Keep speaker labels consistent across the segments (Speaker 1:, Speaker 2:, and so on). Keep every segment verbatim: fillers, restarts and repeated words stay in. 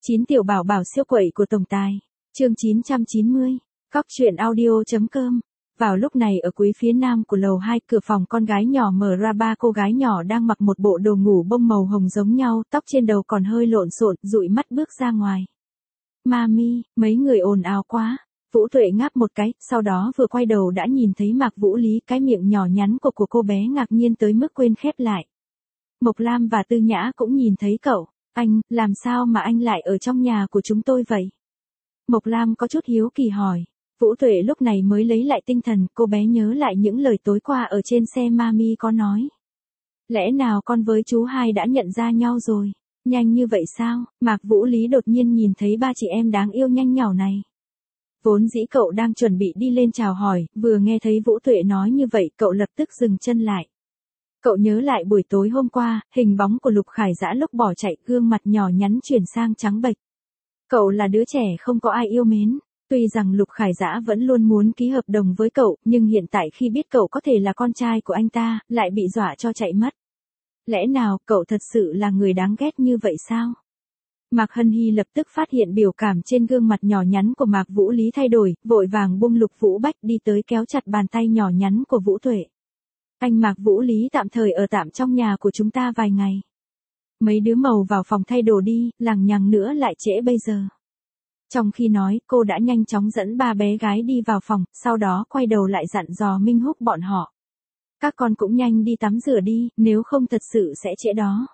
Speaker 1: chín tiểu bảo bảo siêu quậy của tổng tài. Chương chín trăm chín mươi. Cóc truyện audio.com. Vào lúc này ở quý phía nam của lầu hai, cửa phòng con gái nhỏ mở ra, ba cô gái nhỏ đang mặc một bộ đồ ngủ bông màu hồng giống nhau, tóc trên đầu còn hơi lộn xộn, dụi mắt bước ra ngoài. Mami, mấy người ồn ào quá. Vũ Tuệ ngáp một cái, sau đó vừa quay đầu đã nhìn thấy Mạc Vũ Lý, cái miệng nhỏ nhắn của của cô bé ngạc nhiên tới mức quên khép lại. Mộc Lam và Tư Nhã cũng nhìn thấy cậu. Anh, làm sao mà anh lại ở trong nhà của chúng tôi vậy? Mộc Lam có chút hiếu kỳ hỏi. Vũ Tuệ lúc này mới lấy lại tinh thần, cô bé nhớ lại những lời tối qua ở trên xe Mami có nói. Lẽ nào con với chú hai đã nhận ra nhau rồi? Nhanh như vậy sao? Mạc Vũ Lý đột nhiên nhìn thấy ba chị em đáng yêu nhanh nhỏ này. Vốn dĩ cậu đang chuẩn bị đi lên chào hỏi, vừa nghe thấy Vũ Tuệ nói như vậy, cậu lập tức dừng chân lại. Cậu nhớ lại buổi tối hôm qua, hình bóng của Lục Khải Dã lúc bỏ chạy, gương mặt nhỏ nhắn chuyển sang trắng bệch. Cậu là đứa trẻ không có ai yêu mến. Tuy rằng Lục Khải Dã vẫn luôn muốn ký hợp đồng với cậu, nhưng hiện tại khi biết cậu có thể là con trai của anh ta, lại bị dọa cho chạy mất. Lẽ nào cậu thật sự là người đáng ghét như vậy sao? Mạc Hân Hy lập tức phát hiện biểu cảm trên gương mặt nhỏ nhắn của Mạc Vũ Lý thay đổi, vội vàng buông Lục Vũ Bách đi tới kéo chặt bàn tay nhỏ nhắn của Vũ Tuệ. Anh Mạc Vũ Lý tạm thời ở tạm trong nhà của chúng ta vài ngày. Mấy đứa màu vào phòng thay đồ đi, lằng nhằng nữa lại trễ bây giờ. Trong khi nói, cô đã nhanh chóng dẫn ba bé gái đi vào phòng, sau đó quay đầu lại dặn dò Minh Húc bọn họ. Các con cũng nhanh đi tắm rửa đi, nếu không thật sự sẽ trễ đó.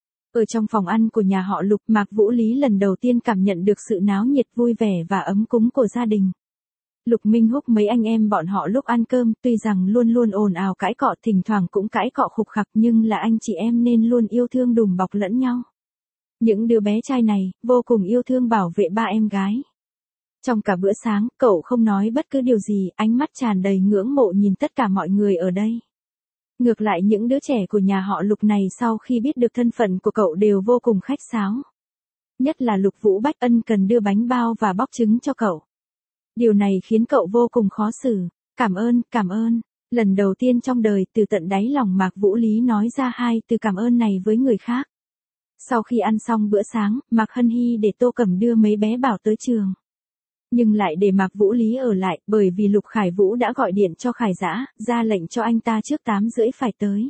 Speaker 1: Ở trong phòng ăn của nhà họ Lục, Mạc Vũ Lý lần đầu tiên cảm nhận được sự náo nhiệt vui vẻ và ấm cúng của gia đình. Lục Minh Húc mấy anh em bọn họ lúc ăn cơm, tuy rằng luôn luôn ồn ào cãi cọ, thỉnh thoảng cũng cãi cọ khục khặc, nhưng là anh chị em nên luôn yêu thương đùm bọc lẫn nhau. Những đứa bé trai này, vô cùng yêu thương bảo vệ ba em gái. Trong cả bữa sáng, cậu không nói bất cứ điều gì, ánh mắt tràn đầy ngưỡng mộ nhìn tất cả mọi người ở đây. Ngược lại những đứa trẻ của nhà họ Lục này sau khi biết được thân phận của cậu đều vô cùng khách sáo. Nhất là Lục Vũ Bách ân cần đưa bánh bao và bóc trứng cho cậu. Điều này khiến cậu vô cùng khó xử. Cảm ơn, cảm ơn. Lần đầu tiên trong đời, từ tận đáy lòng Mạc Vũ Lý nói ra hai từ cảm ơn này với người khác. Sau khi ăn xong bữa sáng, Mạc Hân Hy để Tô Cẩm đưa mấy bé bảo tới trường. Nhưng lại để Mạc Vũ Lý ở lại, bởi vì Lục Khải Vũ đã gọi điện cho Khải Dã, ra lệnh cho anh ta trước tám rưỡi phải tới.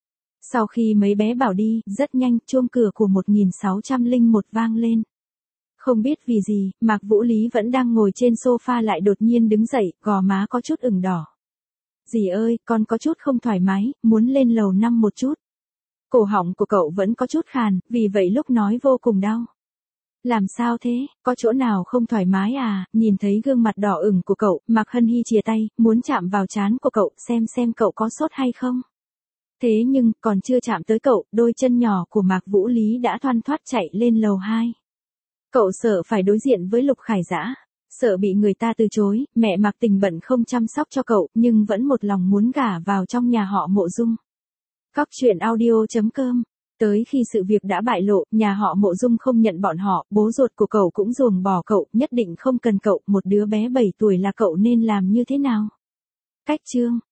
Speaker 1: Sau khi mấy bé bảo đi, rất nhanh, chuông cửa của một nghìn sáu trăm lẻ một vang lên. Không biết vì gì, Mạc Vũ Lý vẫn đang ngồi trên sofa lại đột nhiên đứng dậy, gò má có chút ửng đỏ. Dì ơi, con có chút không thoải mái, muốn lên lầu năm một chút. Cổ họng của cậu vẫn có chút khàn, vì vậy lúc nói vô cùng đau. Làm sao thế, có chỗ nào không thoải mái à? Nhìn thấy gương mặt đỏ ửng của cậu, Mạc Hân Hy chìa tay, muốn chạm vào trán của cậu, xem xem cậu có sốt hay không. Thế nhưng, còn chưa chạm tới cậu, đôi chân nhỏ của Mạc Vũ Lý đã thoăn thoắt chạy lên lầu hai. Cậu sợ phải đối diện với Lục Khải Dã, sợ bị người ta từ chối, mẹ Mạc Tình bận không chăm sóc cho cậu, nhưng vẫn một lòng muốn gả vào trong nhà họ Mộ Dung. Cóc truyện audio.com. Tới khi sự việc đã bại lộ, nhà họ Mộ Dung không nhận bọn họ, bố ruột của cậu cũng ruồng bỏ cậu, nhất định không cần cậu, một đứa bé bảy tuổi là cậu nên làm như thế nào? Cách chương.